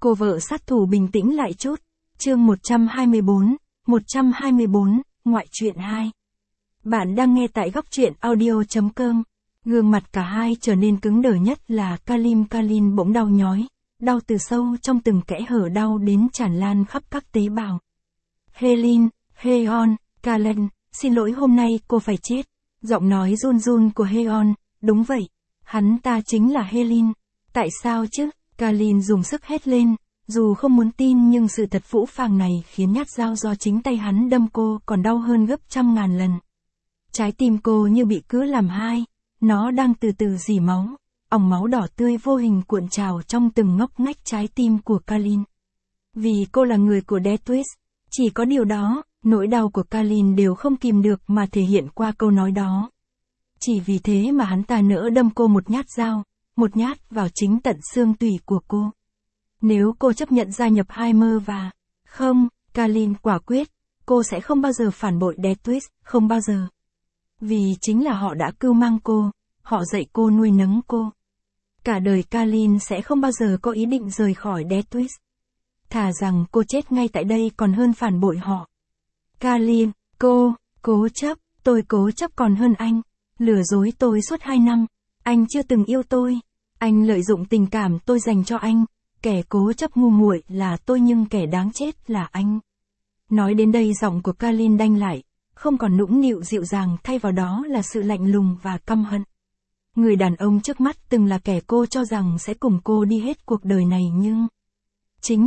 Cô vợ sát thủ bình tĩnh lại chút. Chương 124, ngoại truyện 2. Bạn đang nghe tại góc truyện audio.com. Gương mặt cả hai trở nên cứng đờ, nhất là Kalin bỗng đau nhói, đau từ sâu trong từng kẽ hở, đau đến tràn lan khắp các tế bào. Helin, Heon, Kalen, xin lỗi, hôm nay cô phải chết. Giọng nói run run của Heon, đúng vậy, hắn ta chính là Helin. Tại sao chứ? Kalin dùng sức hét lên, dù không muốn tin nhưng sự thật phũ phàng này khiến nhát dao do chính tay hắn đâm cô còn đau hơn gấp trăm ngàn lần. Trái tim cô như bị cứa làm hai, nó đang từ từ rỉ máu, òng máu đỏ tươi vô hình cuộn trào trong từng ngóc ngách trái tim của Kalin. Vì cô là người của Death Twist, chỉ có điều đó, nỗi đau của Kalin đều không kìm được mà thể hiện qua câu nói đó. Chỉ vì thế mà hắn ta nỡ đâm cô một nhát dao, một nhát vào chính tận xương tủy của cô. Nếu cô chấp nhận gia nhập Heimer và... Không, Kalin quả quyết, cô sẽ không bao giờ phản bội Death Twist, không bao giờ. Vì chính là họ đã cưu mang cô, họ dạy cô, nuôi nấng cô. Cả đời Kalin sẽ không bao giờ có ý định rời khỏi Death Twist. Thà rằng cô chết ngay tại đây còn hơn phản bội họ. Kalin, cô, cố chấp, tôi cố chấp còn hơn anh. Lừa dối tôi suốt 2 năm, anh chưa từng yêu tôi. Anh lợi dụng tình cảm tôi dành cho anh. Kẻ cố chấp ngu muội là tôi nhưng kẻ đáng chết là anh. Nói đến đây giọng của Kalin đanh lại, không còn nũng nịu dịu dàng, thay vào đó là sự lạnh lùng và căm hận. Người đàn ông trước mắt từng là kẻ cô cho rằng sẽ cùng cô đi hết cuộc đời này, nhưng... chính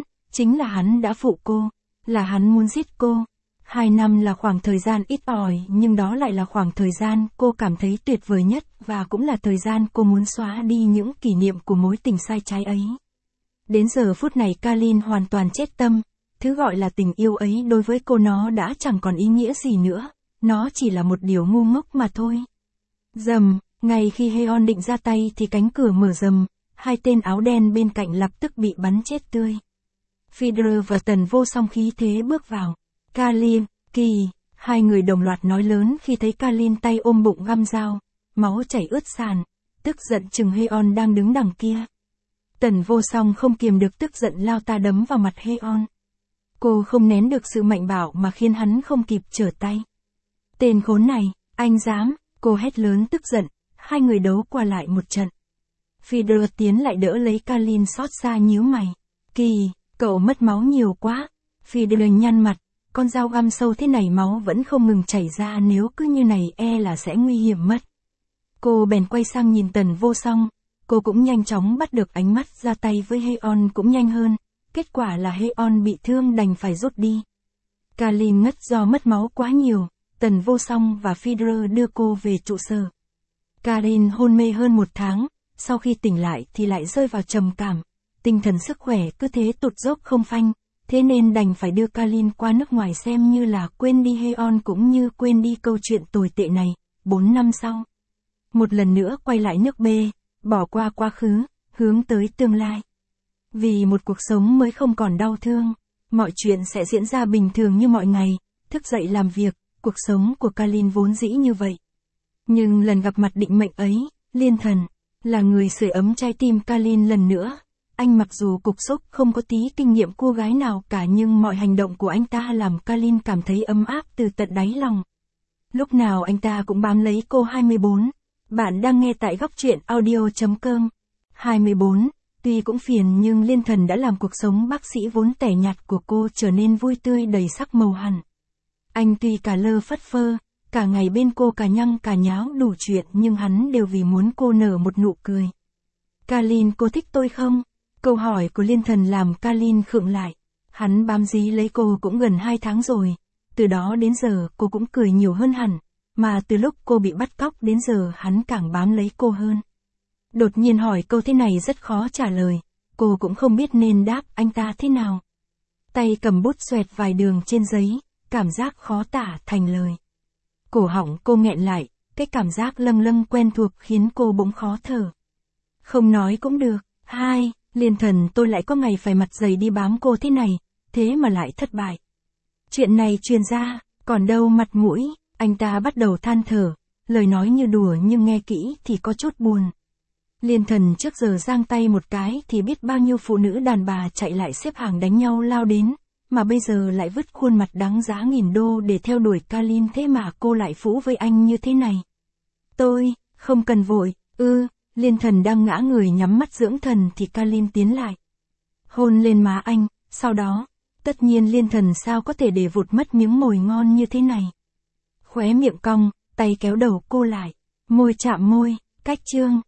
là hắn đã phụ cô, là hắn muốn giết cô. 2 năm là khoảng thời gian ít ỏi, nhưng đó lại là khoảng thời gian cô cảm thấy tuyệt vời nhất, và cũng là thời gian cô muốn xóa đi những kỷ niệm của mối tình sai trái ấy. Đến giờ phút này Kalin hoàn toàn chết tâm, thứ gọi là tình yêu ấy đối với cô nó đã chẳng còn ý nghĩa gì nữa, nó chỉ là một điều ngu ngốc mà thôi. Rầm, ngay khi Heon định ra tay thì cánh cửa mở rầm, 2 tên áo đen bên cạnh lập tức bị bắn chết tươi. Federer và Tần Vô Song khí thế bước vào. Kalin, Kỳ, hai người đồng loạt nói lớn khi thấy Kalin tay ôm bụng găm dao, máu chảy ướt sàn, tức giận chừng Heon đang đứng đằng kia. Tần Vô Song không kiềm được tức giận lao ta đấm vào mặt Heon. Cô không nén được sự mạnh bạo mà khiến hắn không kịp trở tay. Tên khốn này, anh dám, cô hét lớn tức giận, hai người đấu qua lại một trận. Federer tiến lại đỡ lấy Kalin, xót xa nhíu mày. Kỳ, cậu mất máu nhiều quá. Federer nhăn mặt, con dao găm sâu thế này máu vẫn không ngừng chảy ra, nếu cứ như này e là sẽ nguy hiểm mất. Cô bèn quay sang nhìn Tần Vô Song, cô cũng nhanh chóng bắt được ánh mắt, ra tay với Heon cũng nhanh hơn, kết quả là Heon bị thương đành phải rút đi. Kalin ngất do mất máu quá nhiều, Tần Vô Song và Federer đưa cô về trụ sở. Kalin hôn mê hơn 1 tháng, sau khi tỉnh lại thì lại rơi vào trầm cảm, tinh thần sức khỏe cứ thế tụt dốc không phanh, thế nên đành phải đưa Kalin qua nước ngoài xem như là quên đi Heon cũng như quên đi câu chuyện tồi tệ này. 4 năm sau, một lần nữa quay lại nước B, bỏ qua quá khứ, hướng tới tương lai. Vì một cuộc sống mới không còn đau thương, mọi chuyện sẽ diễn ra bình thường như mọi ngày, thức dậy làm việc, cuộc sống của Kalin vốn dĩ như vậy. Nhưng lần gặp mặt định mệnh ấy, Liên Thần, là người sưởi ấm trái tim Kalin lần nữa. Anh mặc dù cục súc, không có tí kinh nghiệm cô gái nào cả, nhưng mọi hành động của anh ta làm Kalin cảm thấy ấm áp từ tận đáy lòng. Lúc nào anh ta cũng bám lấy cô. 24. Bạn đang nghe tại góc truyện audio.com. 24. Tuy cũng phiền nhưng Liên Thần đã làm cuộc sống bác sĩ vốn tẻ nhạt của cô trở nên vui tươi đầy sắc màu hẳn. Anh tuy cả lơ phất phơ, cả ngày bên cô cả nhăng cả nháo đủ chuyện, nhưng hắn đều vì muốn cô nở một nụ cười. Kalin, cô thích tôi không? Câu hỏi của Liên Thần làm Kalin khựng lại. Hắn bám dí lấy cô cũng gần 2 tháng rồi. Từ đó đến giờ cô cũng cười nhiều hơn hẳn. Mà từ lúc cô bị bắt cóc đến giờ hắn càng bám lấy cô hơn. Đột nhiên hỏi câu thế này rất khó trả lời. Cô cũng không biết nên đáp anh ta thế nào. Tay cầm bút xoẹt vài đường trên giấy, cảm giác khó tả thành lời. Cổ họng cô nghẹn lại, cái cảm giác lâng lâng quen thuộc khiến cô bỗng khó thở. Không nói cũng được. 2. Liên Thần, tôi lại có ngày phải mặt dày đi bám cô thế này, thế mà lại thất bại. Chuyện này truyền ra, còn đâu mặt mũi, anh ta bắt đầu than thở, lời nói như đùa nhưng nghe kỹ thì có chút buồn. Liên Thần trước giờ giang tay một cái thì biết bao nhiêu phụ nữ đàn bà chạy lại xếp hàng đánh nhau lao đến, mà bây giờ lại vứt khuôn mặt đáng giá nghìn đô để theo đuổi Kalin, thế mà cô lại phũ với anh như thế này. Tôi, không cần vội, Liên Thần đang ngã người nhắm mắt dưỡng thần thì Kalin tiến lại. Hôn lên má anh, sau đó, tất nhiên Liên Thần sao có thể để vụt mất miếng mồi ngon như thế này. Khóe miệng cong, tay kéo đầu cô lại, môi chạm môi, cách chương.